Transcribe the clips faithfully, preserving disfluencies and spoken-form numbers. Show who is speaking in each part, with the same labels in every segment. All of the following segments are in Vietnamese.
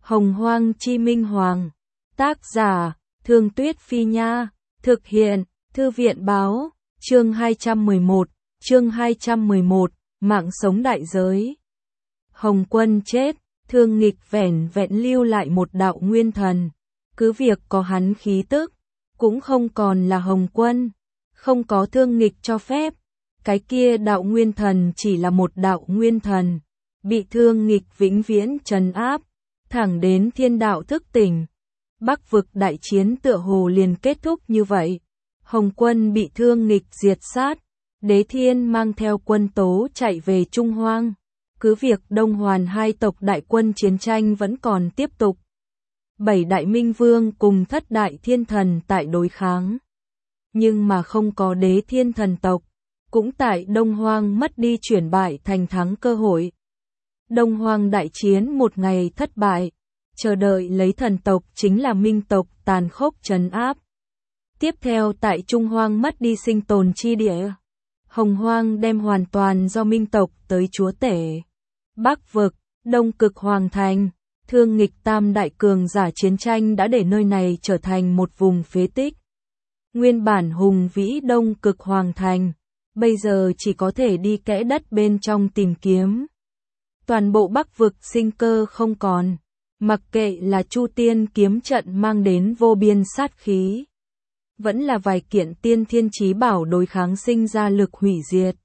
Speaker 1: Hồng Hoang Chi Minh Hoàng. Tác giả, Thương Tuyết Phi Nha. Thực hiện, Thư viện Báo. Chương hai trăm mười một. Chương hai trăm mười một. Mạng sống đại giới. Hồng Quân chết, Thương Nghịch vẻn vẹn lưu lại một đạo nguyên thần. Cứ việc có hắn khí tức, cũng không còn là Hồng Quân. Không có Thương Nghịch cho phép. Cái kia đạo nguyên thần chỉ là một đạo nguyên thần. Bị Thương Nghịch vĩnh viễn trấn áp. Thẳng đến thiên đạo thức tỉnh. Bắc vực đại chiến tựa hồ liền kết thúc như vậy. Hồng Quân bị Thương Nghịch diệt sát. Đế Thiên mang theo quân tố chạy về Trung Hoang. Cứ việc Đông Hoàn hai tộc đại quân chiến tranh vẫn còn tiếp tục. Bảy đại minh vương cùng thất đại thiên thần tại đối kháng. Nhưng mà không có Đế Thiên thần tộc. Cũng tại Đông Hoang mất đi chuyển bại thành thắng cơ hội. Đông Hoang đại chiến một ngày thất bại. Chờ đợi lấy thần tộc chính là minh tộc tàn khốc trấn áp. Tiếp theo tại Trung Hoang mất đi sinh tồn chi địa. Hồng Hoang đem hoàn toàn do minh tộc tới chúa tể. Bắc vực, Đông Cực Hoàng Thành, Thương Nghịch tam đại cường giả chiến tranh đã để nơi này trở thành một vùng phế tích. Nguyên bản hùng vĩ Đông Cực Hoàng Thành, bây giờ chỉ có thể đi kẽ đất bên trong tìm kiếm. Toàn bộ Bắc vực sinh cơ không còn, mặc kệ là Chu Tiên kiếm trận mang đến vô biên sát khí. Vẫn là vài kiện tiên thiên chí bảo đối kháng sinh ra lực hủy diệt.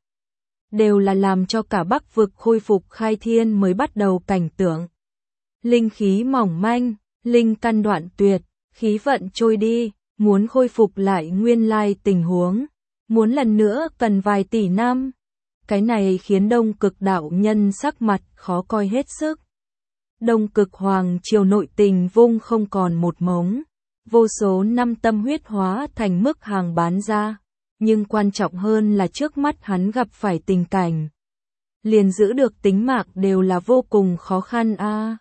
Speaker 1: Đều là làm cho cả Bắc vực khôi phục khai thiên mới bắt đầu cảnh tượng. Linh khí mỏng manh, linh căn đoạn tuyệt, khí vận trôi đi, muốn khôi phục lại nguyên lai tình huống. Muốn lần nữa cần vài tỷ năm. Cái này khiến Đông Cực đạo nhân sắc mặt khó coi hết sức. Đông Cực Hoàng triều nội tình vung không còn một mống. Vô số năm tâm huyết hóa thành mức hàng bán ra. Nhưng quan trọng hơn là trước mắt hắn gặp phải tình cảnh. Liền giữ được tính mạng đều là vô cùng khó khăn a. À.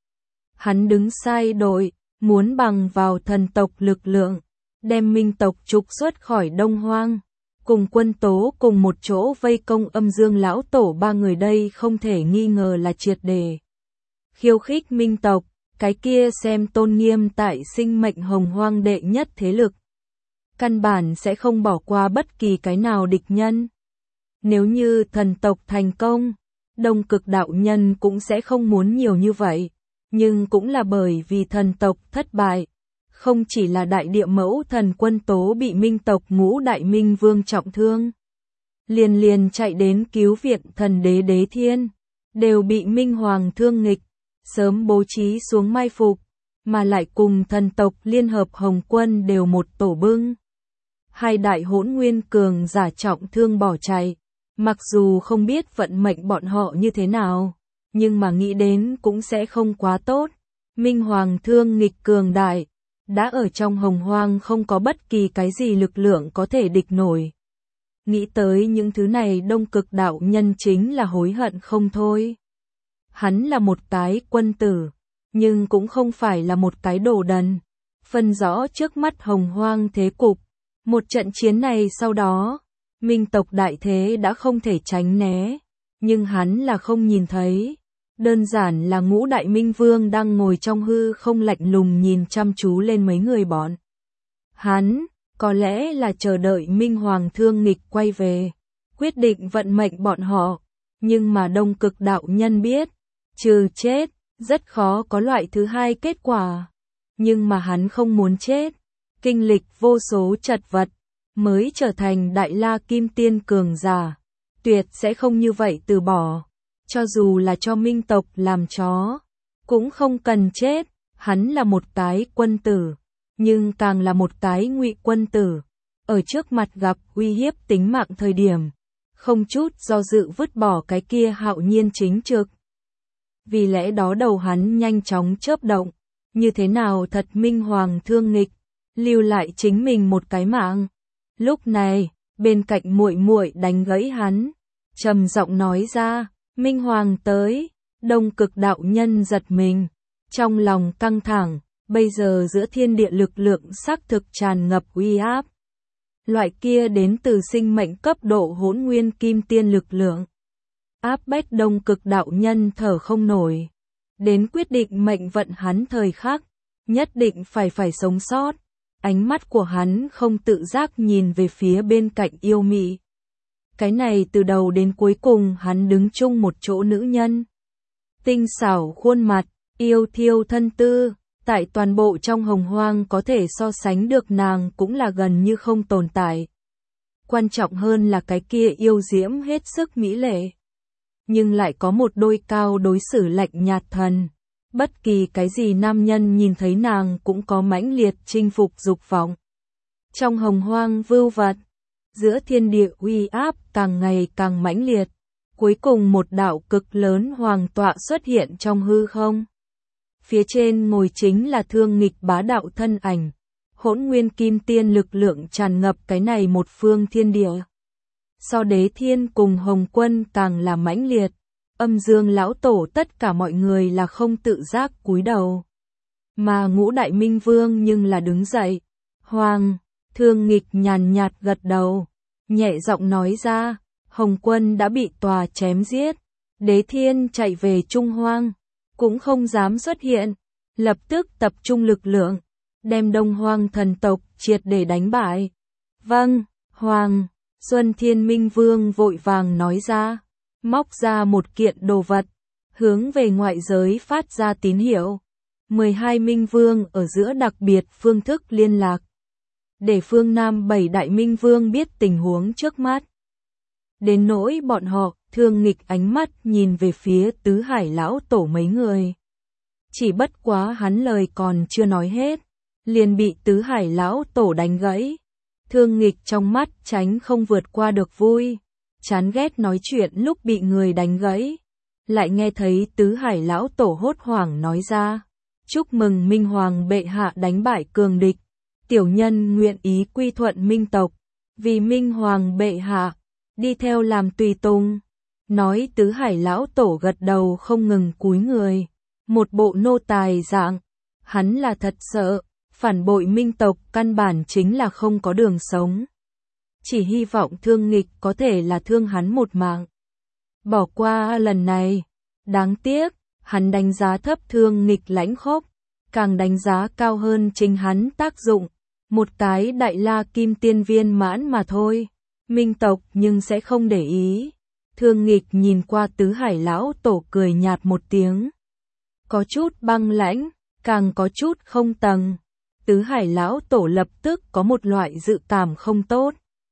Speaker 1: Hắn đứng sai đội, muốn bằng vào thần tộc lực lượng, đem minh tộc trục xuất khỏi Đông Hoang. Cùng quân tố cùng một chỗ vây công Âm Dương lão tổ ba người đây không thể nghi ngờ là triệt đề. Khiêu khích minh tộc, cái kia xem tôn nghiêm tại sinh mệnh Hồng Hoang đệ nhất thế lực. Căn bản sẽ không bỏ qua bất kỳ cái nào địch nhân. Nếu như thần tộc thành công, Đông Cực đạo nhân cũng sẽ không muốn nhiều như vậy. Nhưng cũng là bởi vì thần tộc thất bại. Không chỉ là đại địa mẫu thần quân tố bị minh tộc ngũ đại minh vương trọng thương. Liền liền chạy đến cứu viện thần đế Đế Thiên. Đều bị minh hoàng Thương Nghịch. Sớm bố trí xuống mai phục. Mà lại cùng thần tộc liên hợp Hồng Quân đều một tổ bưng. Hai đại hỗn nguyên cường giả trọng thương bỏ chạy. Mặc dù không biết vận mệnh bọn họ như thế nào. Nhưng mà nghĩ đến cũng sẽ không quá tốt. Minh hoàng Thương Nghịch cường đại. Đã ở trong Hồng Hoang không có bất kỳ cái gì lực lượng có thể địch nổi. Nghĩ tới những thứ này Đông Cực đạo nhân chính là hối hận không thôi. Hắn là một cái quân tử, nhưng cũng không phải là một cái đồ đần. Phân rõ trước mắt Hồng Hoang thế cục. Một trận chiến này sau đó, minh tộc đại thế đã không thể tránh né. Nhưng hắn là không nhìn thấy. Đơn giản là ngũ đại minh vương đang ngồi trong hư không lạnh lùng nhìn chăm chú lên mấy người bọn. Hắn, có lẽ là chờ đợi Minh Hoàng Thương Nghịch quay về, quyết định vận mệnh bọn họ. Nhưng mà Đông Cực đạo nhân biết, trừ chết, rất khó có loại thứ hai kết quả. Nhưng mà hắn không muốn chết, kinh lịch vô số chật vật, mới trở thành Đại La Kim Tiên cường giả. Tuyệt sẽ không như vậy từ bỏ. Cho dù là cho minh tộc làm chó, cũng không cần chết. Hắn là một cái quân tử, nhưng càng là một cái ngụy quân tử. Ở trước mặt gặp uy hiếp tính mạng thời điểm, không chút do dự vứt bỏ cái kia hạo nhiên chính trực. Vì lẽ đó đầu hắn nhanh chóng chớp động. Như thế nào thật Minh Hoàng Thương Nghịch, lưu lại chính mình một cái mạng. Lúc này, bên cạnh muội muội đánh gãy hắn, trầm giọng nói ra. Minh Hoàng tới, Đông Cực đạo nhân giật mình, trong lòng căng thẳng, bây giờ giữa thiên địa lực lượng xác thực tràn ngập uy áp. Loại kia đến từ sinh mệnh cấp độ hỗn nguyên kim tiên lực lượng. Áp bách Đông Cực đạo nhân thở không nổi. đến quyết định mệnh vận hắn thời khắc, nhất định phải phải sống sót. Ánh mắt của hắn không tự giác nhìn về phía bên cạnh yêu mị. Cái này từ đầu đến cuối cùng hắn đứng chung một chỗ nữ nhân. Tinh xảo khuôn mặt, yêu thiêu thân tư, tại toàn bộ trong hồng hoang có thể so sánh được nàng cũng là gần như không tồn tại. Quan trọng hơn là cái kia yêu diễm hết sức mỹ lệ. Nhưng lại có một đôi cao đối xử lạnh nhạt thần. Bất kỳ cái gì nam nhân nhìn thấy nàng cũng có mãnh liệt chinh phục dục vọng. Trong hồng hoang vưu vật, giữa thiên địa uy áp càng ngày càng mãnh liệt. Cuối cùng một đạo cực lớn hoàng tọa xuất hiện trong hư không. Phía trên ngồi chính là Thương Nghịch bá đạo thân ảnh. Hỗn nguyên kim tiên lực lượng tràn ngập cái này một phương thiên địa. So Đế Thiên cùng Hồng Quân càng là mãnh liệt. Âm Dương lão tổ tất cả mọi người là không tự giác cúi đầu. Mà Ngũ Đại Minh Vương nhưng là đứng dậy. Hoàng, Thương Nghịch nhàn nhạt gật đầu. Nhẹ giọng nói ra, Hồng Quân đã bị tòa chém giết. Đế Thiên chạy về Trung Hoang. Cũng không dám xuất hiện. Lập tức tập trung lực lượng. Đem Đông Hoang thần tộc triệt để đánh bại. Vâng, Hoàng, Xuân Thiên Minh Vương vội vàng nói ra. Móc ra một kiện đồ vật, hướng về ngoại giới phát ra tín hiệu. mười hai Minh Vương ở giữa đặc biệt phương thức liên lạc. Để phương Nam bảy Đại Minh Vương biết tình huống trước mắt. Đến nỗi bọn họ, Thương Nghịch ánh mắt nhìn về phía Tứ Hải lão tổ mấy người. Chỉ bất quá hắn lời còn chưa nói hết, liền bị Tứ Hải lão tổ đánh gãy. Thương Nghịch trong mắt tránh không vượt qua được vui. Chán ghét nói chuyện lúc bị người đánh gãy. Lại nghe thấy Tứ Hải lão tổ hốt hoảng nói ra. Chúc mừng Minh Hoàng bệ hạ đánh bại cường địch. Tiểu nhân nguyện ý quy thuận Minh tộc. Vì Minh Hoàng bệ hạ, đi theo làm tùy tùng. Nói Tứ Hải lão tổ gật đầu không ngừng cúi người. Một bộ nô tài dạng. Hắn là thật sợ, phản bội Minh tộc căn bản chính là không có đường sống. Chỉ hy vọng Thương Nghịch có thể là thương hắn một mạng. Bỏ qua lần này. Đáng tiếc, hắn đánh giá thấp Thương Nghịch lãnh khốc. Càng đánh giá cao hơn chính hắn tác dụng. Một cái đại la kim tiên viên mãn mà thôi. Minh tộc nhưng sẽ không để ý. Thương Nghịch nhìn qua Tứ Hải lão tổ cười nhạt một tiếng. Có chút băng lãnh, càng có chút không tầng. Tứ Hải lão tổ lập tức có một loại dự cảm không tốt.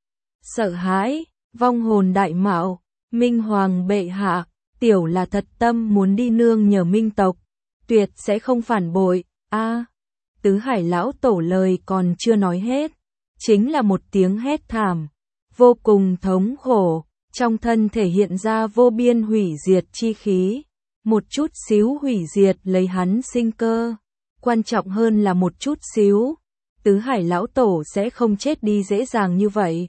Speaker 1: Sợ hãi, vong hồn đại mạo, Minh Hoàng bệ hạ, tiểu là thật tâm muốn đi nương nhờ Minh tộc, tuyệt sẽ không phản bội. A, à, Tứ Hải lão tổ lời còn chưa nói hết, chính là một tiếng hét thảm, vô cùng thống khổ, trong thân thể hiện ra vô biên hủy diệt chi khí, một chút xíu hủy diệt lấy hắn sinh cơ, quan trọng hơn là một chút xíu, Tứ Hải lão tổ sẽ không chết đi dễ dàng như vậy.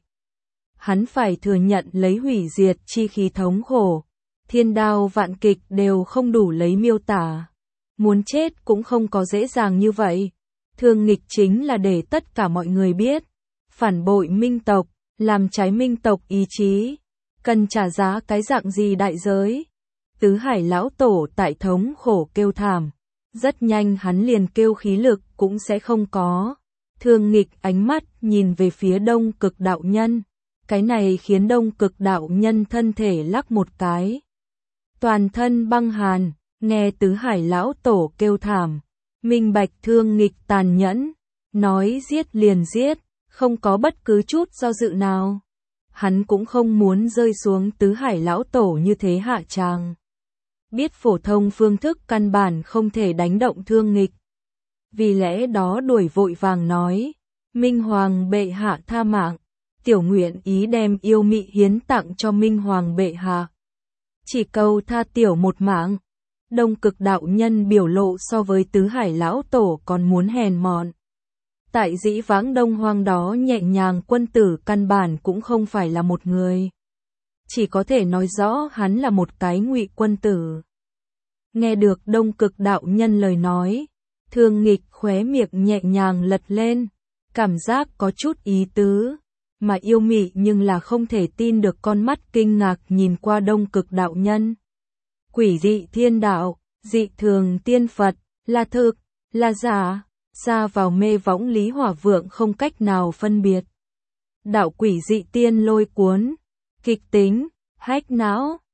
Speaker 1: Hắn phải thừa nhận lấy hủy diệt chi khí thống khổ, thiên đao vạn kịch đều không đủ lấy miêu tả. Muốn chết cũng không có dễ dàng như vậy. Thương Nghịch chính là để tất cả mọi người biết, phản bội Minh tộc, làm trái Minh tộc ý chí, cần trả giá cái dạng gì đại giới. Tứ Hải lão tổ tại thống khổ kêu thảm, rất nhanh hắn liền kêu khí lực cũng sẽ không có. Thương Nghịch ánh mắt nhìn về phía Đông Cực đạo nhân. Cái này khiến Đông Cực đạo nhân thân thể lắc một cái. Toàn thân băng hàn, nghe Tứ Hải lão tổ kêu thảm. Minh bạch Thương Nghịch tàn nhẫn, nói giết liền giết, không có bất cứ chút do dự nào. Hắn cũng không muốn rơi xuống Tứ Hải lão tổ như thế hạ tràng. Biết phổ thông phương thức căn bản không thể đánh động Thương Nghịch. Vì lẽ đó đuổi vội vàng nói, Minh Hoàng bệ hạ tha mạng. Tiểu nguyện ý đem yêu mị hiến tặng cho Minh Hoàng bệ hạ. Chỉ cầu tha tiểu một mạng. Đông Cực đạo nhân biểu lộ so với Tứ Hải lão tổ còn muốn hèn mọn. Tại dĩ vãng Đông Hoang đó nhẹ nhàng quân tử căn bản cũng không phải là một người. Chỉ có thể nói rõ hắn là một cái ngụy quân tử. Nghe được Đông Cực đạo nhân lời nói, Thương Nghịch khóe miệng nhẹ nhàng lật lên, cảm giác có chút ý tứ. Mà yêu mị nhưng là không thể tin được con mắt kinh ngạc nhìn qua Đông Cực đạo nhân. Quỷ dị thiên đạo, dị thường tiên Phật, là thực, là giả, xa vào mê võng Lý Hỏa Vượng không cách nào phân biệt. Đạo quỷ dị tiên lôi cuốn, kịch tính, hách não,